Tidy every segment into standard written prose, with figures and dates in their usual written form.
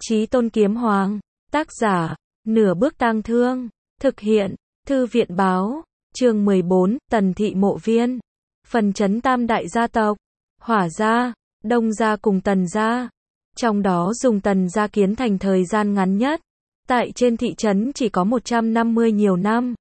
Chí Tôn Kiếm Hoàng. Tác giả, Nửa Bước Tang Thương. Thực hiện, Thư viện Báo. Chương 14, Tần Thị Mộ Viên. Phần trấn tam đại gia tộc. Hỏa gia, Đông gia cùng Tần gia. Trong đó dùng Tần gia kiến thành thời gian ngắn nhất. Tại trên thị trấn chỉ có 150 nhiều năm.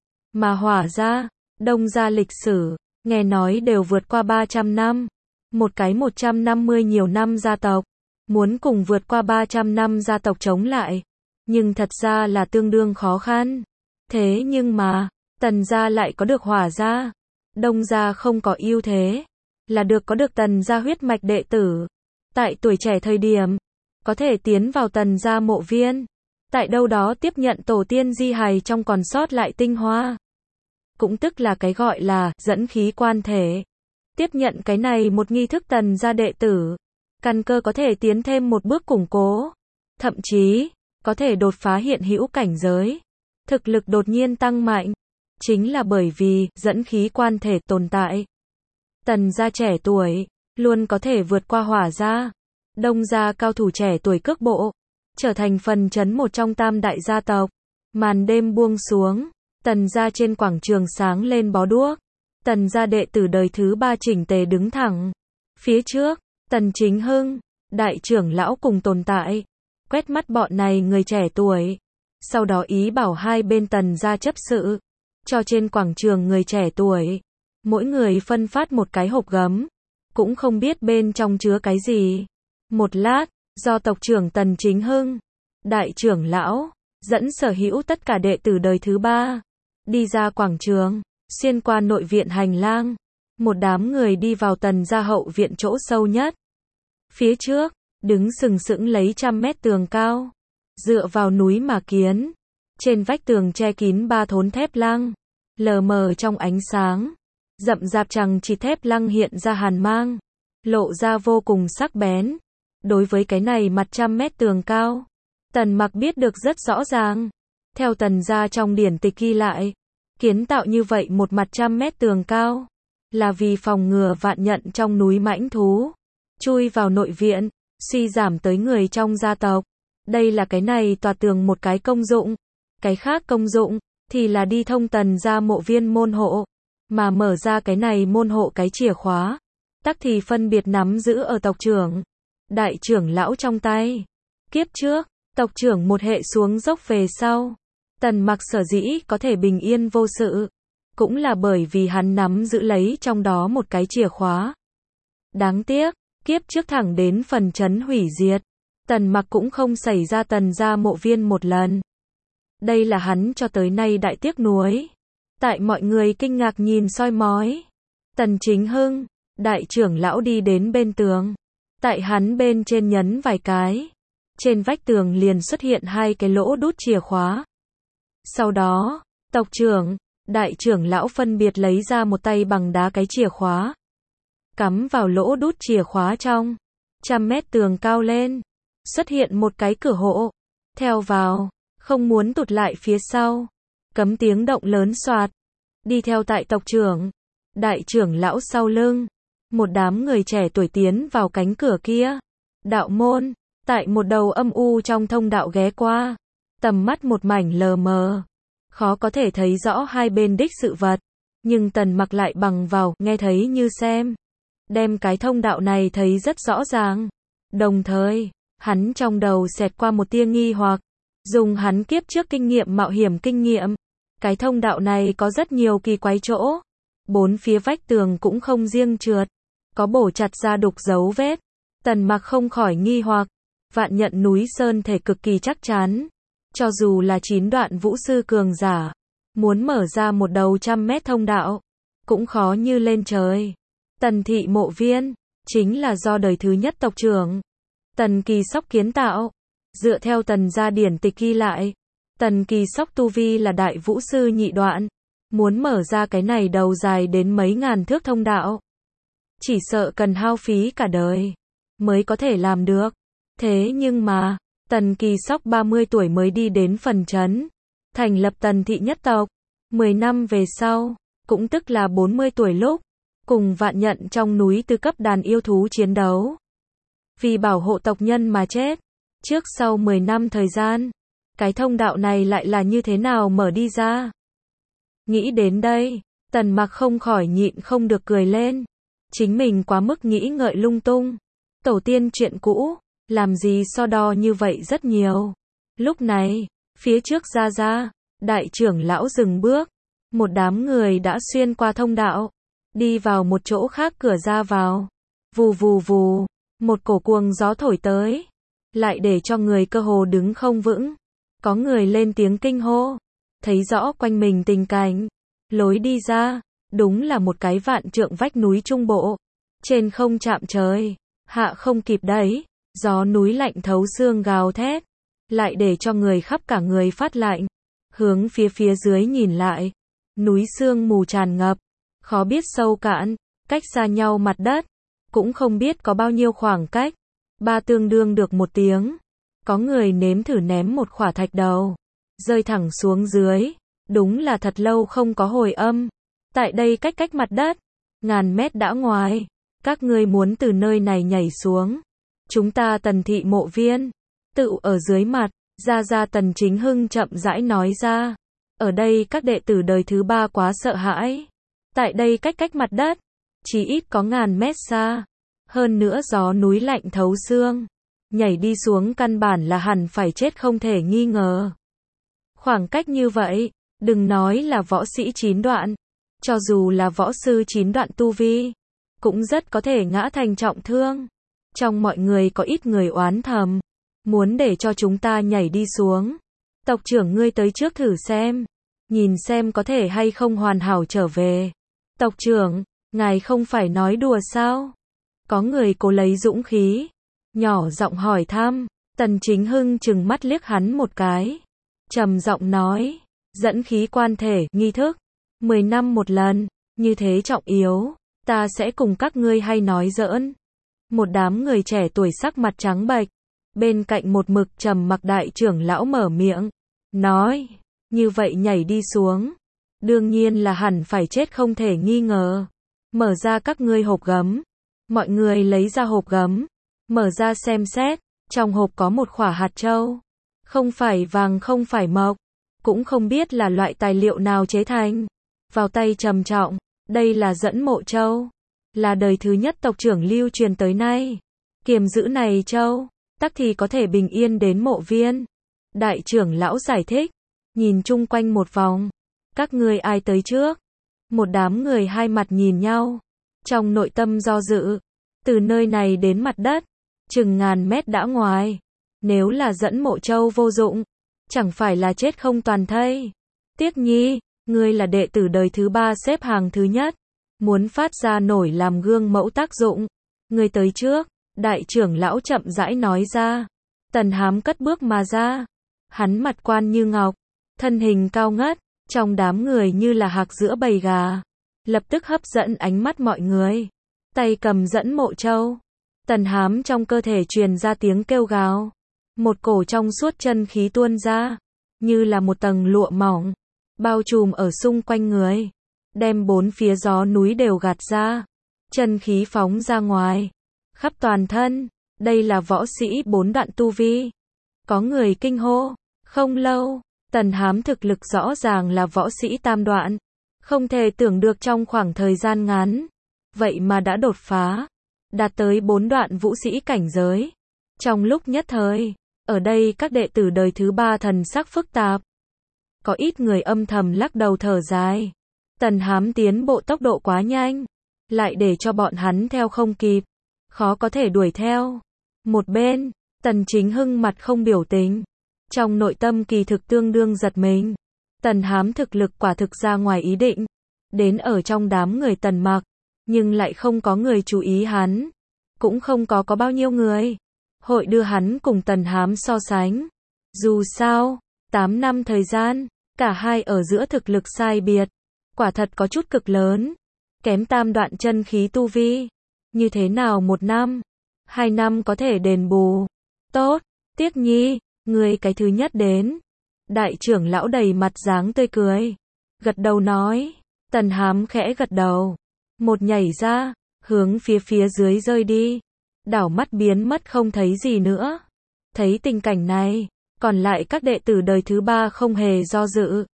Mà Hỏa gia, Đông gia lịch sử, nghe nói đều vượt qua 300 năm. Một cái 150 nhiều năm gia tộc, muốn cùng vượt qua 300 năm gia tộc chống lại, nhưng thật ra là tương đương khó khăn. Thế nhưng mà, Tần gia lại có được Hỏa gia, Đông gia không có ưu thế, là có được Tần gia huyết mạch đệ tử. Tại tuổi trẻ thời điểm, có thể tiến vào Tần gia mộ viên, tại đâu đó tiếp nhận tổ tiên di hài trong còn sót lại tinh hoa. Cũng tức là cái gọi là dẫn khí quan thể. Tiếp nhận cái này một nghi thức Tần gia đệ tử, căn cơ có thể tiến thêm một bước củng cố, thậm chí có thể đột phá hiện hữu cảnh giới, thực lực đột nhiên tăng mạnh, chính là bởi vì dẫn khí quan thể tồn tại. Tần gia trẻ tuổi luôn có thể vượt qua Hỏa gia, Đông gia cao thủ trẻ tuổi cước bộ, trở thành phần trấn một trong tam đại gia tộc. Màn đêm buông xuống, Tần gia trên quảng trường sáng lên bó đuốc. Tần gia đệ tử đời thứ 3 chỉnh tề đứng thẳng. Phía trước, Tần Chính Hưng, đại trưởng lão cùng tồn tại, quét mắt bọn này người trẻ tuổi. Sau đó ý bảo hai bên Tần gia chấp sự, cho trên quảng trường người trẻ tuổi, mỗi người phân phát một cái hộp gấm, cũng không biết bên trong chứa cái gì. Một lát, do tộc trưởng Tần Chính Hưng, đại trưởng lão, dẫn sở hữu tất cả đệ tử đời thứ 3, đi ra quảng trường, xuyên qua nội viện hành lang, một đám người đi vào Tần gia hậu viện chỗ sâu nhất. Phía trước, đứng sừng sững lấy 100 mét tường cao, dựa vào núi mà kiến, trên vách tường che kín 3 thốn thép lăng, lờ mờ trong ánh sáng, rậm rạp chằng chịt thép lăng hiện ra hàn mang, lộ ra vô cùng sắc bén. Đối với cái này mặt 100 mét tường cao, Tần Mặc biết được rất rõ ràng. Theo Tần gia trong điển tịch ghi lại, kiến tạo như vậy một mặt 100 mét tường cao, là vì phòng ngừa vạn nhận trong núi mãnh thú chui vào nội viện, suy giảm tới người trong gia tộc. Đây là cái này tòa tường một cái công dụng. Cái khác công dụng thì là đi thông Tần gia mộ viên môn hộ, mà mở ra cái này môn hộ cái chìa khóa, tắc thì phân biệt nắm giữ ở tộc trưởng, đại trưởng lão trong tay. Kiếp trước, tộc trưởng một hệ xuống dốc về sau, Tần Mặc sở dĩ có thể bình yên vô sự, cũng là bởi vì hắn nắm giữ lấy trong đó một cái chìa khóa. Đáng tiếc, kiếp trước thẳng đến phần trấn hủy diệt, Tần Mặc cũng không xảy ra Tần gia mộ viên một lần. Đây là hắn cho tới nay đại tiếc nuối. Tại mọi người kinh ngạc nhìn soi mói, Tần Chính Hưng, đại trưởng lão đi đến bên tường. Tại hắn bên trên nhấn vài cái, trên vách tường liền xuất hiện 2 cái lỗ đút chìa khóa. Sau đó, tộc trưởng, đại trưởng lão phân biệt lấy ra một tay bằng đá cái chìa khóa, cắm vào lỗ đút chìa khóa trong. 100 mét tường cao lên, xuất hiện một cái cửa hộ. Theo vào, không muốn tụt lại phía sau. Cấm tiếng động lớn xoạt. Đi theo tại tộc trưởng, đại trưởng lão sau lưng, một đám người trẻ tuổi tiến vào cánh cửa kia. Đạo môn, tại một đầu âm u trong thông đạo ghé qua, tầm mắt một mảnh lờ mờ, khó có thể thấy rõ hai bên đích sự vật, nhưng Tần Mặc lại bằng vào, nghe thấy như xem, đem cái thông đạo này thấy rất rõ ràng. Đồng thời, hắn trong đầu xẹt qua một tia nghi hoặc, dùng hắn kiếp trước kinh nghiệm mạo hiểm kinh nghiệm, cái thông đạo này có rất nhiều kỳ quái chỗ, 4 phía vách tường cũng không riêng trượt, có bổ chặt ra đục dấu vết. Tần Mặc không khỏi nghi hoặc, vạn nhận núi sơn thể cực kỳ chắc chắn, cho dù là 9 đoạn vũ sư cường giả, muốn mở ra một đầu 100 mét thông đạo, cũng khó như lên trời. Tần thị mộ viên, chính là do đời thứ nhất tộc trưởng Tần Kỳ Sóc kiến tạo. Dựa theo Tần gia điển tịch ghi lại, Tần Kỳ Sóc tu vi là đại vũ sư nhị đoạn, muốn mở ra cái này đầu dài đến mấy ngàn thước thông đạo, chỉ sợ cần hao phí cả đời mới có thể làm được. Thế nhưng mà, Tần Kỳ Sóc 30 tuổi mới đi đến phần trấn, thành lập Tần thị nhất tộc. 10 năm về sau, cũng tức là 40 tuổi lúc, cùng vạn nhận trong núi tứ cấp đàn yêu thú chiến đấu. Vì bảo hộ tộc nhân mà chết. Trước sau 10 năm thời gian, cái thông đạo này lại là như thế nào mở đi ra? Nghĩ đến đây, Tần Mặc không khỏi nhịn không được cười lên. Chính mình quá mức nghĩ ngợi lung tung. Tổ tiên chuyện cũ, làm gì so đo như vậy rất nhiều. Lúc này, phía trước ra, đại trưởng lão dừng bước. Một đám người đã xuyên qua thông đạo, đi vào một chỗ khác cửa ra vào. Vù vù vù, một cổ cuồng gió thổi tới, lại để cho người cơ hồ đứng không vững. Có người lên tiếng kinh hô, thấy rõ quanh mình tình cảnh. Lối đi ra, đúng là một cái vạn trượng vách núi trung bộ. Trên không chạm trời, hạ không kịp đấy, gió núi lạnh thấu xương gào thét, lại để cho người khắp cả người phát lạnh. Hướng phía dưới nhìn lại, núi sương mù tràn ngập, khó biết sâu cạn, cách xa nhau mặt đất, cũng không biết có bao nhiêu khoảng cách. Ba tương đương được một tiếng, có người nếm thử ném một khỏa thạch đầu, rơi thẳng xuống dưới, đúng là thật lâu không có hồi âm. Tại đây cách mặt đất, ngàn mét đã ngoài, các ngươi muốn từ nơi này nhảy xuống. Chúng ta Tần thị mộ viên, tự ở dưới mặt, ra Tần Chính Hưng chậm rãi nói ra. Ở đây các đệ tử đời thứ ba quá sợ hãi. Tại đây cách mặt đất, chỉ ít có ngàn mét xa. Hơn nữa gió núi lạnh thấu xương. Nhảy đi xuống căn bản là hẳn phải chết không thể nghi ngờ. Khoảng cách như vậy, đừng nói là võ sĩ 9 đoạn. Cho dù là võ sư 9 đoạn tu vi, cũng rất có thể ngã thành trọng thương. Trong mọi người có ít người oán thầm, muốn để cho chúng ta nhảy đi xuống. Tộc trưởng ngươi tới trước thử xem, nhìn xem có thể hay không hoàn hảo trở về. Tộc trưởng, ngài không phải nói đùa sao? Có người cố lấy dũng khí, nhỏ giọng hỏi thăm. Tần Chính Hưng trừng mắt liếc hắn một cái, trầm giọng nói, dẫn khí quan thể, nghi thức, 10 năm một lần, như thế trọng yếu, ta sẽ cùng các ngươi hay nói giỡn. Một đám người trẻ tuổi sắc mặt trắng bệch, bên cạnh một mực trầm mặc đại trưởng lão mở miệng, nói, như vậy nhảy đi xuống, đương nhiên là hẳn phải chết không thể nghi ngờ. Mở ra các ngươi hộp gấm. Mọi người lấy ra hộp gấm, mở ra xem xét, trong hộp có một khỏa hạt châu, không phải vàng không phải mộc, cũng không biết là loại tài liệu nào chế thành. Vào tay trầm trọng, đây là dẫn mộ châu, là đời thứ nhất tộc trưởng lưu truyền tới nay. Kiềm giữ này châu, tắc thì có thể bình yên đến mộ viên. Đại trưởng lão giải thích, nhìn chung quanh một vòng, các ngươi ai tới trước? Một đám người hai mặt nhìn nhau, trong nội tâm do dự. Từ nơi này đến mặt đất, chừng ngàn mét đã ngoài. Nếu là dẫn mộ châu vô dụng, chẳng phải là chết không toàn thây. Tiếc nhi, ngươi là đệ tử đời thứ ba xếp hàng thứ nhất, muốn phát ra nổi làm gương mẫu tác dụng. Ngươi tới trước, đại trưởng lão chậm rãi nói ra. Tần Hám cất bước mà ra, hắn mặt quan như ngọc, thân hình cao ngất, trong đám người như là hạc giữa bầy gà, lập tức hấp dẫn ánh mắt mọi người. Tay cầm dẫn mộ châu, Tần Hám trong cơ thể truyền ra tiếng kêu gào, một cổ trong suốt chân khí tuôn ra, như là một tầng lụa mỏng, bao trùm ở xung quanh người, đem bốn phía gió núi đều gạt ra, chân khí phóng ra ngoài, khắp toàn thân. Đây là võ sĩ 4 đoạn tu vi. Có người kinh hô, không lâu, Tần Hám thực lực rõ ràng là võ sĩ tam đoạn, không thể tưởng được trong khoảng thời gian ngắn, vậy mà đã đột phá, đạt tới 4 đoạn vũ sĩ cảnh giới. Trong lúc nhất thời, ở đây các đệ tử đời thứ ba thần sắc phức tạp. Có ít người âm thầm lắc đầu thở dài. Tần Hám tiến bộ tốc độ quá nhanh, lại để cho bọn hắn theo không kịp, khó có thể đuổi theo. Một bên, Tần Chính Hưng mặt không biểu tình, trong nội tâm kỳ thực tương đương giật mình. Tần Hám thực lực quả thực ra ngoài ý định, đến ở trong đám người Tần Mặc, nhưng lại không có người chú ý hắn, cũng không có bao nhiêu người hội đưa hắn cùng Tần Hám so sánh. Dù sao, 8 năm thời gian, cả hai ở giữa thực lực sai biệt, quả thật có chút cực lớn, kém tam đoạn chân khí tu vi. Như thế nào 1 năm, 2 năm có thể đền bù? Tốt, Tiếc Nhi, ngươi cái thứ nhất đến. Đại trưởng lão đầy mặt dáng tươi cười, gật đầu nói. Tần Hám khẽ gật đầu, một nhảy ra, hướng phía dưới rơi đi, đảo mắt biến mất không thấy gì nữa. Thấy tình cảnh này, còn lại các đệ tử đời thứ ba không hề do dự.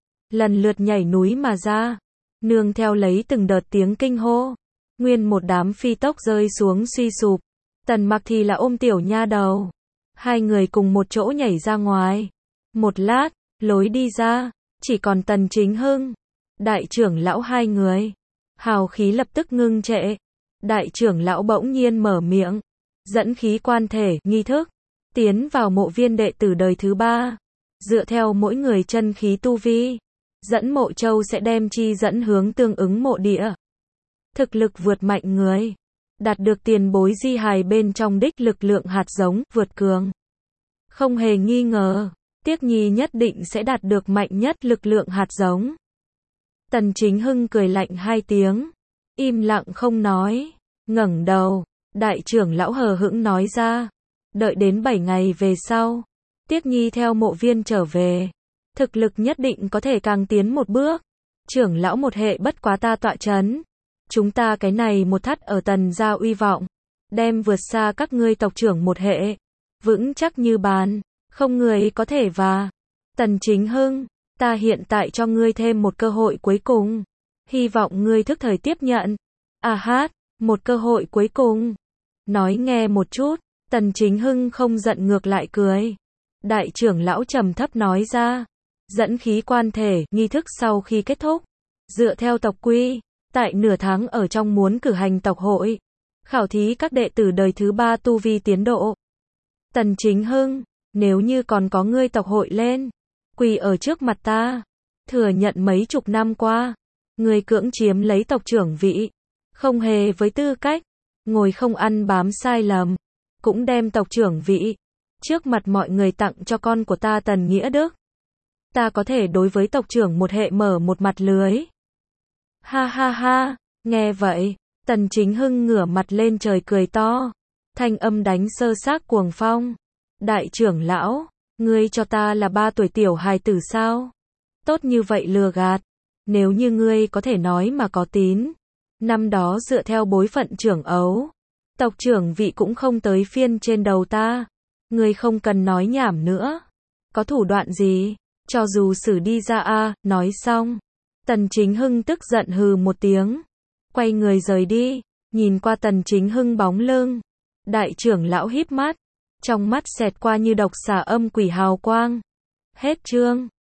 Lần lượt nhảy núi mà ra, nương theo lấy từng đợt tiếng kinh hô. Nguyên một đám phi tốc rơi xuống suy sụp. Tần Mặc thì là ôm tiểu nha đầu. Hai người cùng một chỗ nhảy ra ngoài. Một lát, lối đi ra, chỉ còn Tần Chính Hưng, đại trưởng lão hai người. Hào khí lập tức ngưng trệ. Đại trưởng lão bỗng nhiên mở miệng, dẫn khí quan thể, nghi thức, tiến vào mộ viên đệ tử đời thứ ba. Dựa theo mỗi người chân khí tu vi, dẫn mộ châu sẽ đem chi dẫn hướng tương ứng mộ địa. Thực lực vượt mạnh người, đạt được tiền bối di hài bên trong đích lực lượng hạt giống, vượt cường. Không hề nghi ngờ, Tiếc Nhi nhất định sẽ đạt được mạnh nhất lực lượng hạt giống. Tần Chính Hưng cười lạnh hai tiếng, im lặng không nói, ngẩng đầu, đại trưởng lão hờ hững nói ra, đợi đến 7 ngày về sau, Tiếc Nhi theo mộ viên trở về, thực lực nhất định có thể càng tiến một bước. Trưởng lão một hệ bất quá ta tọa chấn, chúng ta cái này một thắt ở Tần gia uy vọng, đem vượt xa các ngươi tộc trưởng một hệ, vững chắc như bàn, không người có thể và. Tần Chính Hưng, ta hiện tại cho ngươi thêm một cơ hội cuối cùng, hy vọng ngươi thức thời tiếp nhận. À hát, một cơ hội cuối cùng. Nói nghe một chút, Tần Chính Hưng không giận ngược lại cười. Đại trưởng lão trầm thấp nói ra, dẫn khí quan thể, nghi thức sau khi kết thúc, dựa theo tộc quy, tại nửa tháng ở trong muốn cử hành tộc hội, khảo thí các đệ tử đời thứ ba tu vi tiến độ. Tần Chính Hưng, nếu như còn có ngươi tộc hội lên, quỳ ở trước mặt ta, thừa nhận mấy chục năm qua, ngươi cưỡng chiếm lấy tộc trưởng vị, không hề với tư cách, ngồi không ăn bám sai lầm, cũng đem tộc trưởng vị, trước mặt mọi người tặng cho con của ta Tần Nghĩa Đức. Ta có thể đối với tộc trưởng một hệ mở một mặt lưới. Ha ha ha, nghe vậy, Tần Chính Hưng ngửa mặt lên trời cười to, thanh âm đánh sơ xác cuồng phong. Đại trưởng lão, ngươi cho ta là 3 tuổi tiểu hài tử sao? Tốt như vậy lừa gạt, nếu như ngươi có thể nói mà có tín, năm đó dựa theo bối phận trưởng ấu, tộc trưởng vị cũng không tới phiên trên đầu ta. Ngươi không cần nói nhảm nữa. Có thủ đoạn gì? Cho dù xử đi ra a. Nói xong, Tần Chính Hưng tức giận hừ một tiếng, quay người rời đi, nhìn qua Tần Chính Hưng bóng lưng. Đại trưởng lão híp mắt, trong mắt xẹt qua như độc xà âm quỷ hào quang. Hết chương.